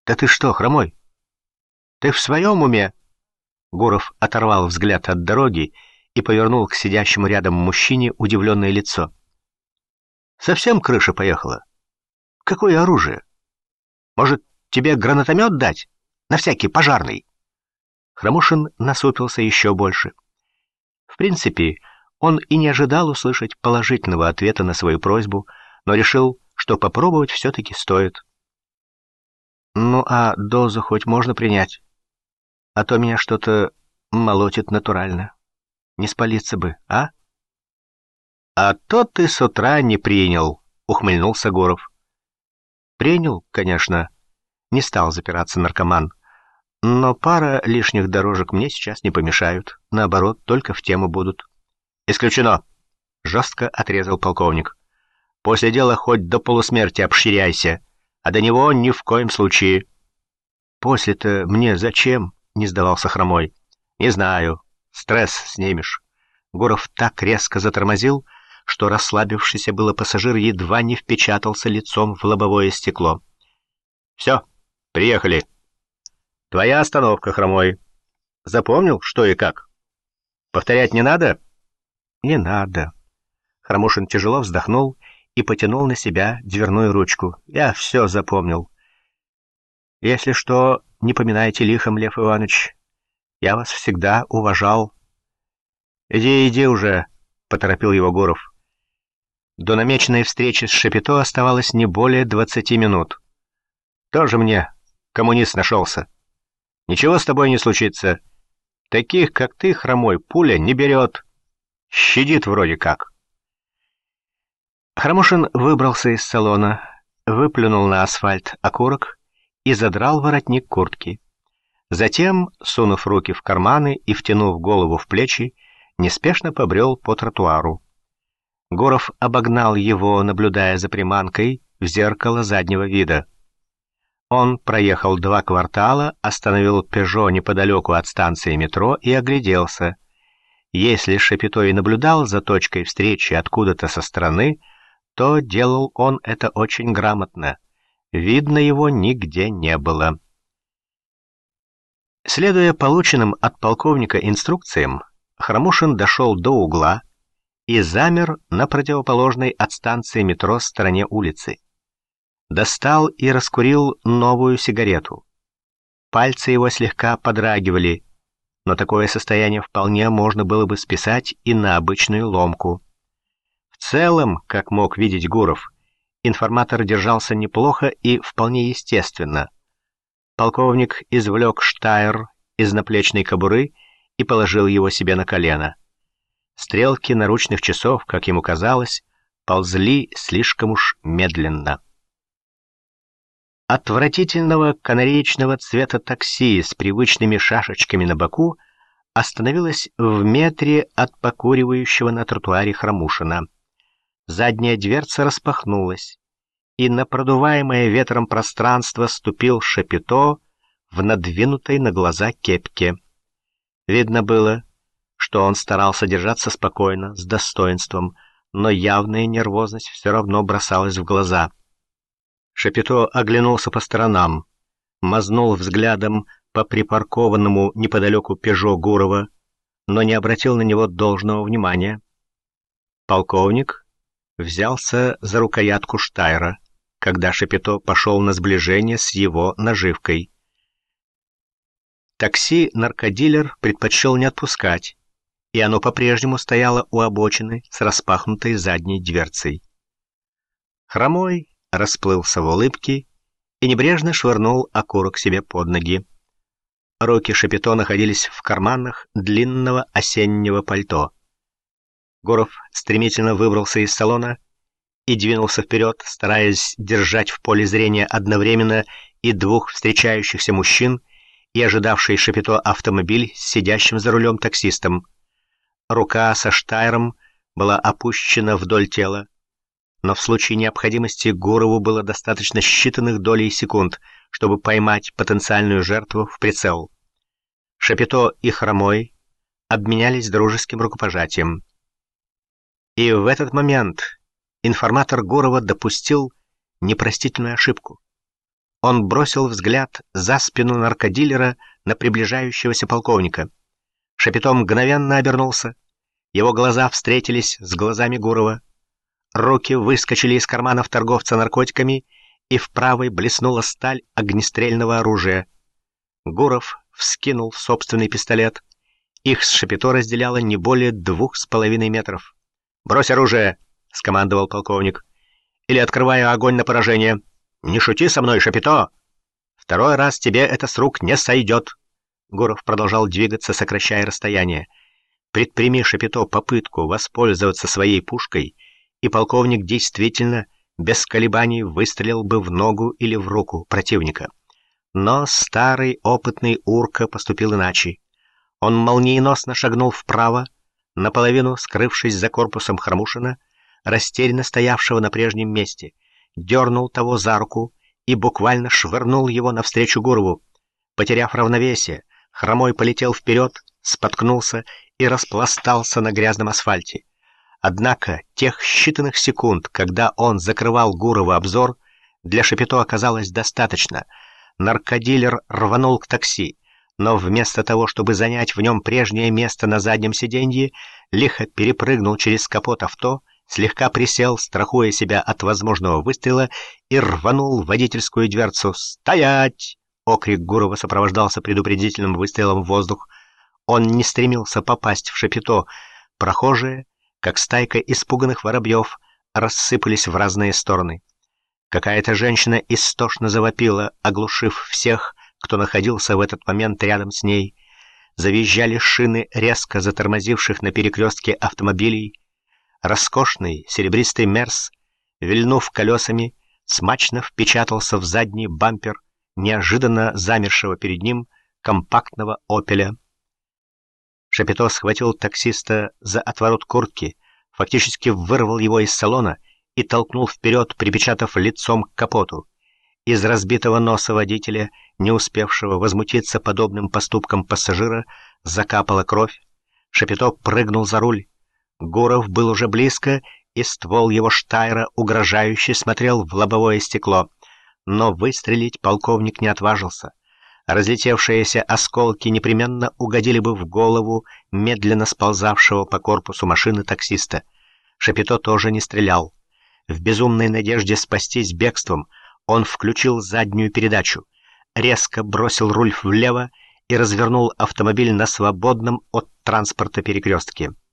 Да ты что, хромой? Ты в своем уме? Гуров оторвал взгляд от дороги и повернул к сидящему рядом мужчине удивленное лицо. Совсем крыша поехала? Какое оружие? Может, тебе гранатомет дать? На всякий пожарный. Хромушин насупился еще больше. В принципе, он и не ожидал услышать положительного ответа на свою просьбу, но решил, что попробовать все-таки стоит. Ну а дозу хоть можно принять? А то меня что-то молотит натурально. Не спалиться бы, а? А то ты с утра не принял, ухмыльнулся Гуров. Принял, конечно, не стал запираться наркоман. Но пара лишних дорожек мне сейчас не помешают. Наоборот, только в тему будут. Исключено, жестко отрезал полковник. После дела хоть до полусмерти обширяйся, а до него ни в коем случае. После-то мне зачем? Не сдавался Хромой. Не знаю, стресс снимешь. Гуров так резко затормозил, что расслабившийся было пассажир едва не впечатался лицом в лобовое стекло. Все, приехали. Твоя остановка, Хромой. Запомнил, что и как? Повторять не надо? Не надо. Хромушин тяжело вздохнул и потянул на себя дверную ручку. Я все запомнил. Если что, не поминайте лихом, Лев Иванович. Я вас всегда уважал. Иди уже, поторопил его Гуров. До намеченной встречи с Шапито оставалось не более 20 минут. Тоже мне коммунист нашелся. Ничего с тобой не случится. Таких, как ты, Хромой, пуля не берет. Щадит вроде как. Хромушин выбрался из салона, выплюнул на асфальт окурок и задрал воротник куртки. Затем, сунув руки в карманы и втянув голову в плечи, неспешно побрел по тротуару. Гуров обогнал его, наблюдая за приманкой в зеркало заднего вида. Он проехал 2 квартала, остановил «Пежо» неподалеку от станции метро и огляделся. Если Шапито и наблюдал за точкой встречи откуда-то со стороны, то делал он это очень грамотно. Видно, его нигде не было. Следуя полученным от полковника инструкциям, Хромушин дошел до угла и замер на противоположной от станции метро стороне улицы. Достал и раскурил новую сигарету. Пальцы его слегка подрагивали, но такое состояние вполне можно было бы списать и на обычную ломку. В целом, как мог видеть Гуров, информатор держался неплохо и вполне естественно. Полковник извлек штайр из наплечной кобуры и положил его себе на колено. Стрелки наручных часов, как ему казалось, ползли слишком уж медленно. Отвратительного канареечного цвета такси с привычными шашечками на боку остановилось в метре от покуривающего на тротуаре Хромушина. Задняя дверца распахнулась, и на продуваемое ветром пространство ступил Шапито в надвинутой на глаза кепке. Видно было, что он старался держаться спокойно, с достоинством, но явная нервозность все равно бросалась в глаза. Шапито оглянулся по сторонам, мазнул взглядом по припаркованному неподалеку «Пежо» Гурова, но не обратил на него должного внимания. Полковник взялся за рукоятку штайра, когда Шапито пошел на сближение с его наживкой. Такси наркодилер предпочел не отпускать, и оно по-прежнему стояло у обочины с распахнутой задней дверцей. Хромой расплылся в улыбке и небрежно швырнул окурок себе под ноги. Руки Шапито находились в карманах длинного осеннего пальто. Гуров стремительно выбрался из салона и двинулся вперед, стараясь держать в поле зрения одновременно и 2 встречающихся мужчин и ожидавший Шапито автомобиль с сидящим за рулем таксистом. Рука со штайром была опущена вдоль тела, но в случае необходимости Гурову было достаточно считанных долей секунд, чтобы поймать потенциальную жертву в прицел. Шапито и Хромой обменялись дружеским рукопожатием. И в этот момент информатор Гурова допустил непростительную ошибку. Он бросил взгляд за спину наркодилера на приближающегося полковника. Шапито мгновенно обернулся. Его глаза встретились с глазами Гурова. Руки выскочили из карманов торговца наркотиками, и в правой блеснула сталь огнестрельного оружия. Гуров вскинул собственный пистолет. Их с Шапито разделяло не более 2,5 метров. «Брось оружие!» — скомандовал полковник. «Или открываю огонь на поражение. Не шути со мной, Шапито! Второй раз тебе это с рук не сойдет!» Гуров продолжал двигаться, сокращая расстояние. Предприми Шапито попытку воспользоваться своей пушкой, и полковник действительно без колебаний выстрелил бы в ногу или в руку противника. Но старый опытный урка поступил иначе. Он молниеносно шагнул вправо, наполовину скрывшись за корпусом Хромушина, растерянно стоявшего на прежнем месте, дернул того за руку и буквально швырнул его навстречу Гурову. Потеряв равновесие, Хромой полетел вперед, споткнулся и распластался на грязном асфальте. Однако тех считанных секунд, когда он закрывал Гурову обзор, для Шапито оказалось достаточно. Наркодилер рванул к такси, но вместо того, чтобы занять в нем прежнее место на заднем сиденье, лихо перепрыгнул через капот авто, слегка присел, страхуя себя от возможного выстрела, и рванул в водительскую дверцу. «Стоять!» — окрик Гурова сопровождался предупредительным выстрелом в воздух. Он не стремился попасть в Шапито. Прохожие, как стайка испуганных воробьев, рассыпались в разные стороны. Какая-то женщина истошно завопила, оглушив всех, кто находился в этот момент рядом с ней. Завизжали шины резко затормозивших на перекрестке автомобилей. Роскошный серебристый «Мерс», вильнув колесами, смачно впечатался в задний бампер неожиданно замершего перед ним компактного «Опеля». Шапито схватил таксиста за отворот куртки, фактически вырвал его из салона и толкнул вперед, припечатав лицом к капоту. Из разбитого носа водителя, не успевшего возмутиться подобным поступком пассажира, закапала кровь. Шапито прыгнул за руль. Гуров был уже близко, и ствол его штайра угрожающе смотрел в лобовое стекло. Но выстрелить полковник не отважился. Разлетевшиеся осколки непременно угодили бы в голову медленно сползавшего по корпусу машины таксиста. Шапито тоже не стрелял. В безумной надежде спастись бегством он включил заднюю передачу, резко бросил руль влево и развернул автомобиль на свободном от транспорта перекрестке.